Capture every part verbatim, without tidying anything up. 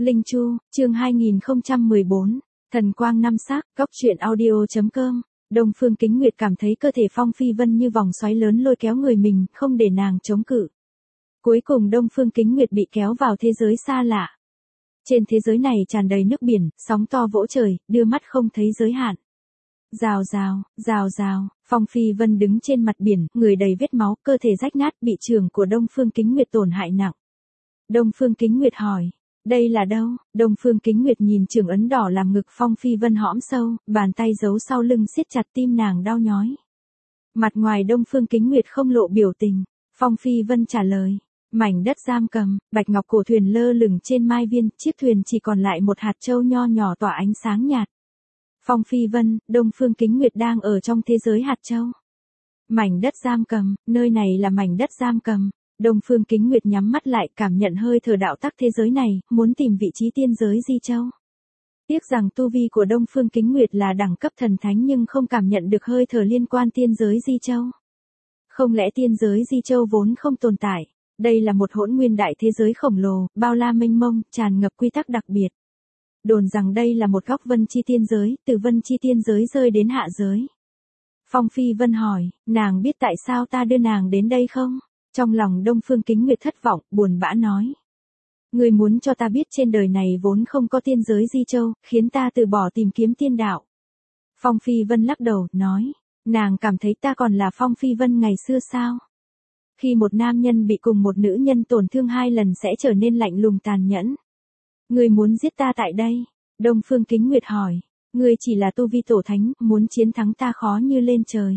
Linh Chu, chương hai nghìn không trăm mười bốn, Thần quang năm sắc, góc truyện audio.com. Đông Phương Kính Nguyệt cảm thấy cơ thể Phong Phi Vân như vòng xoáy lớn lôi kéo người mình, không để nàng chống cự. Cuối cùng Đông Phương Kính Nguyệt bị kéo vào thế giới xa lạ. Trên thế giới này tràn đầy nước biển, sóng to vỗ trời, đưa mắt không thấy giới hạn. Rào rào, rào rào, Phong Phi Vân đứng trên mặt biển, người đầy vết máu, cơ thể rách nát, bị chưởng của Đông Phương Kính Nguyệt tổn hại nặng. Đông Phương Kính Nguyệt hỏi, đây là đâu? Đông Phương Kính Nguyệt nhìn chưởng ấn đỏ làm ngực Phong Phi Vân hõm sâu, bàn tay giấu sau lưng siết chặt, tim nàng đau nhói. Mặt ngoài Đông Phương Kính Nguyệt không lộ biểu tình, Phong Phi Vân trả lời, mảnh đất giam cầm, bạch ngọc cổ thuyền lơ lửng trên mai viên, chiếc thuyền chỉ còn lại một hạt châu nho nhỏ tỏa ánh sáng nhạt. Phong Phi Vân, Đông Phương Kính Nguyệt đang ở trong thế giới hạt châu. Mảnh đất giam cầm, nơi này là mảnh đất giam cầm. Đông Phương Kính Nguyệt nhắm mắt lại, cảm nhận hơi thở đạo tắc thế giới này, muốn tìm vị trí tiên giới Di Châu. Tiếc rằng tu vi của Đông Phương Kính Nguyệt là đẳng cấp thần thánh nhưng không cảm nhận được hơi thở liên quan tiên giới Di Châu. Không lẽ tiên giới Di Châu vốn không tồn tại? Đây là một hỗn nguyên đại thế giới khổng lồ, bao la mênh mông, tràn ngập quy tắc đặc biệt. Đồn rằng đây là một góc vân chi tiên giới, từ vân chi tiên giới rơi đến hạ giới. Phong Phi Vân hỏi, nàng biết tại sao ta đưa nàng đến đây không? Trong lòng Đông Phương Kính Nguyệt thất vọng, buồn bã nói. Ngươi muốn cho ta biết trên đời này vốn không có tiên giới Di Châu, khiến ta từ bỏ tìm kiếm tiên đạo. Phong Phi Vân lắc đầu, nói, nàng cảm thấy ta còn là Phong Phi Vân ngày xưa sao? Khi một nam nhân bị cùng một nữ nhân tổn thương hai lần sẽ trở nên lạnh lùng tàn nhẫn. Ngươi muốn giết ta tại đây? Đông Phương Kính Nguyệt hỏi, ngươi chỉ là tu vi tổ thánh, muốn chiến thắng ta khó như lên trời.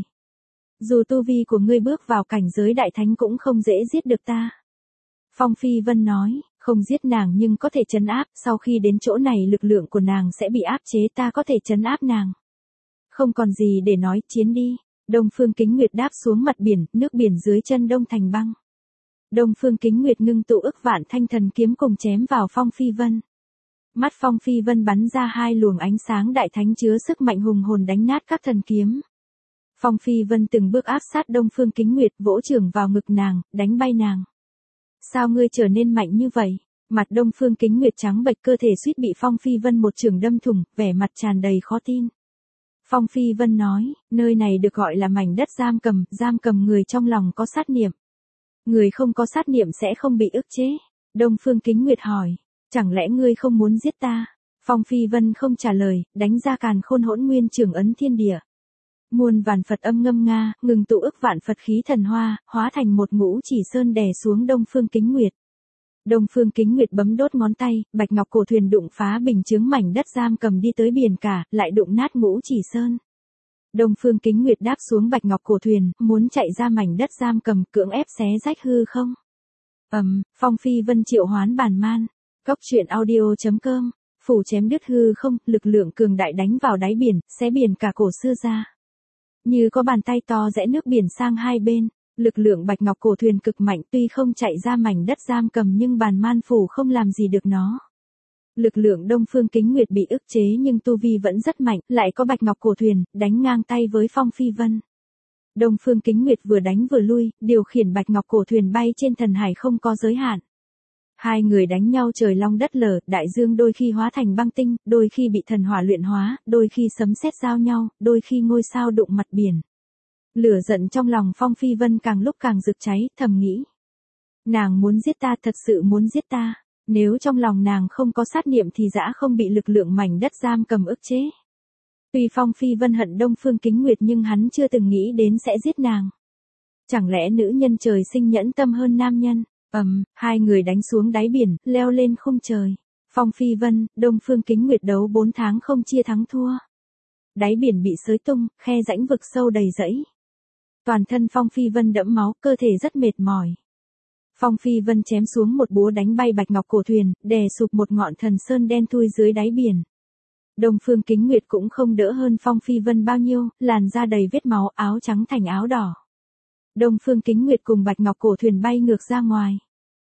Dù tu vi của ngươi bước vào cảnh giới đại thánh cũng không dễ giết được ta. Phong Phi Vân nói, không giết nàng nhưng có thể trấn áp, sau khi đến chỗ này lực lượng của nàng sẽ bị áp chế, ta có thể trấn áp nàng. Không còn gì để nói, chiến đi. Đông Phương Kính Nguyệt đáp xuống mặt biển, nước biển dưới chân đông thành băng. Đông Phương Kính Nguyệt ngưng tụ ức vạn thanh thần kiếm cùng chém vào Phong Phi Vân. Mắt Phong Phi Vân bắn ra hai luồng ánh sáng đại thánh chứa sức mạnh hùng hồn đánh nát các thần kiếm. Phong Phi Vân từng bước áp sát Đông Phương Kính Nguyệt, vỗ chưởng vào ngực nàng, đánh bay nàng. Sao ngươi trở nên mạnh như vậy? Mặt Đông Phương Kính Nguyệt trắng bệch, cơ thể suýt bị Phong Phi Vân một chưởng đâm thủng, vẻ mặt tràn đầy khó tin. Phong Phi Vân nói, nơi này được gọi là mảnh đất giam cầm, giam cầm người trong lòng có sát niệm. Người không có sát niệm sẽ không bị ức chế. Đông Phương Kính Nguyệt hỏi, chẳng lẽ ngươi không muốn giết ta? Phong Phi Vân không trả lời, đánh ra càn khôn hỗn nguyên chưởng ấn thiên địa. Muôn vàn Phật âm ngâm nga, ngừng tụ ức vạn Phật khí thần hoa, hóa thành một ngũ chỉ sơn đè xuống Đông Phương Kính Nguyệt. Đông Phương Kính Nguyệt bấm đốt ngón tay, bạch ngọc cổ thuyền đụng phá bình chướng mảnh đất giam cầm đi tới biển cả, lại đụng nát ngũ chỉ sơn. Đông Phương Kính Nguyệt đáp xuống bạch ngọc cổ thuyền, muốn chạy ra mảnh đất giam cầm, cưỡng ép xé rách hư không. Ầm, um, Phong Phi Vân triệu hoán bản man. Góc truyện audio.com. Phủ chém đứt hư không, lực lượng cường đại đánh vào đáy biển, xé biển cả cổ xưa ra. Như có bàn tay to rẽ nước biển sang hai bên, lực lượng bạch ngọc cổ thuyền cực mạnh, tuy không chạy ra mảnh đất giam cầm nhưng bàn man phủ không làm gì được nó. Lực lượng Đông Phương Kính Nguyệt bị ức chế nhưng tu vi vẫn rất mạnh, lại có bạch ngọc cổ thuyền, đánh ngang tay với Phong Phi Vân. Đông Phương Kính Nguyệt vừa đánh vừa lui, điều khiển bạch ngọc cổ thuyền bay trên thần hải không có giới hạn. Hai người đánh nhau trời long đất lở, đại dương đôi khi hóa thành băng tinh, đôi khi bị thần hỏa luyện hóa, đôi khi sấm sét giao nhau, đôi khi ngôi sao đụng mặt biển. Lửa giận trong lòng Phong Phi Vân càng lúc càng rực cháy, thầm nghĩ. Nàng muốn giết ta, thật sự muốn giết ta. Nếu trong lòng nàng không có sát niệm thì dã không bị lực lượng mảnh đất giam cầm ức chế. Tuy Phong Phi Vân hận Đông Phương Kính Nguyệt nhưng hắn chưa từng nghĩ đến sẽ giết nàng. Chẳng lẽ nữ nhân trời sinh nhẫn tâm hơn nam nhân? Ầm, um, hai người đánh xuống đáy biển, leo lên khung trời. Phong Phi Vân, Đông Phương Kính Nguyệt đấu bốn tháng không chia thắng thua. Đáy biển bị xới tung, khe rãnh vực sâu đầy rẫy. Toàn thân Phong Phi Vân đẫm máu, cơ thể rất mệt mỏi. Phong Phi Vân chém xuống một búa đánh bay bạch ngọc cổ thuyền, đè sụp một ngọn thần sơn đen thui dưới đáy biển. Đông Phương Kính Nguyệt cũng không đỡ hơn Phong Phi Vân bao nhiêu, làn da đầy vết máu, áo trắng thành áo đỏ. Đông Phương Kính Nguyệt cùng bạch ngọc cổ thuyền bay ngược ra ngoài.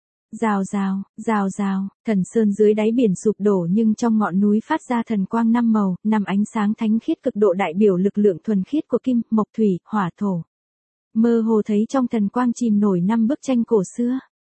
Rào rào, rào rào, thần sơn dưới đáy biển sụp đổ nhưng trong ngọn núi phát ra thần quang năm màu, năm ánh sáng thánh khiết cực độ đại biểu lực lượng thuần khiết của kim, mộc thủy, hỏa thổ. Mơ hồ thấy trong thần quang chìm nổi năm bức tranh cổ xưa.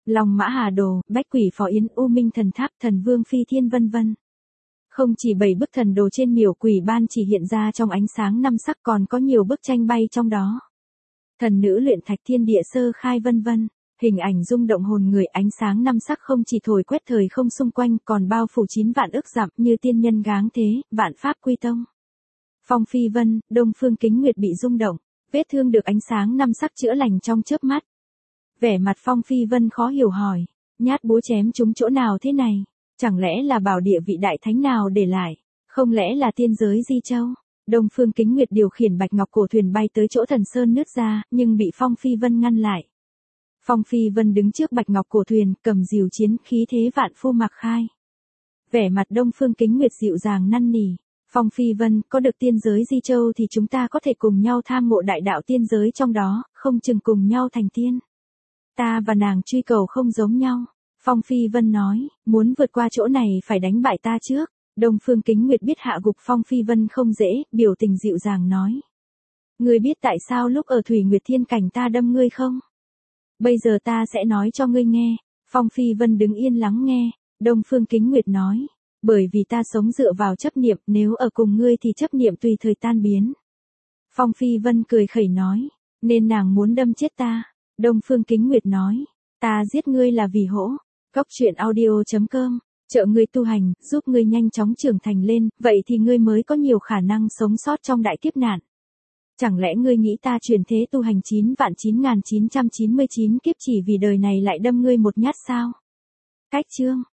Long Mã Hà Đồ, Bách Quỷ Phò Yến, U Minh Thần Tháp, Thần Vương Phi Thiên vân vân. Không chỉ bảy bức thần đồ trên miểu quỷ ban chỉ hiện ra trong ánh sáng năm sắc, còn có nhiều bức tranh bay trong đó. Thần nữ luyện thạch thiên địa sơ khai vân vân. Hình ảnh rung động hồn người, ánh sáng năm sắc không chỉ thổi quét thời không xung quanh, còn bao phủ chín vạn ức dặm, như tiên nhân gáng thế, vạn pháp quy tông. Phong Phi Vân, Đông Phương Kính Nguyệt bị rung động, vết thương được ánh sáng năm sắc chữa lành trong chớp mắt. Vẻ mặt Phong Phi Vân khó hiểu hỏi, nhát búa chém trúng chỗ nào thế này? Chẳng lẽ là bảo địa vị đại thánh nào để lại? Không lẽ là tiên giới Di Châu? Đông Phương Kính Nguyệt điều khiển bạch ngọc cổ thuyền bay tới chỗ thần sơn nứt ra, nhưng bị Phong Phi Vân ngăn lại. Phong Phi Vân đứng trước bạch ngọc cổ thuyền, cầm diều chiến, khí thế vạn phu mặc khai. Vẻ mặt Đông Phương Kính Nguyệt dịu dàng năn nỉ, Phong Phi Vân, có được tiên giới Di Châu thì chúng ta có thể cùng nhau tham ngộ đại đạo tiên giới trong đó, không chừng cùng nhau thành tiên. Ta và nàng truy cầu không giống nhau. Phong Phi Vân nói, muốn vượt qua chỗ này phải đánh bại ta trước. Đông Phương Kính Nguyệt biết hạ gục Phong Phi Vân không dễ, biểu tình dịu dàng nói. Ngươi biết tại sao lúc ở Thủy Nguyệt Thiên Cảnh ta đâm ngươi không? Bây giờ ta sẽ nói cho ngươi nghe. Phong Phi Vân đứng yên lắng nghe. Đông Phương Kính Nguyệt nói, bởi vì ta sống dựa vào chấp niệm, nếu ở cùng ngươi thì chấp niệm tùy thời tan biến. Phong Phi Vân cười khẩy nói, nên nàng muốn đâm chết ta. Đông Phương Kính Nguyệt nói, ta giết ngươi là vì hỗ. Cốc truyện audio chấm com, trợ ngươi tu hành, giúp ngươi nhanh chóng trưởng thành lên, vậy thì ngươi mới có nhiều khả năng sống sót trong đại kiếp nạn. Chẳng lẽ ngươi nghĩ ta chuyển thế tu hành chín vạn chín nghìn chín trăm chín mươi chín kiếp chỉ vì đời này lại đâm ngươi một nhát sao? Cách chương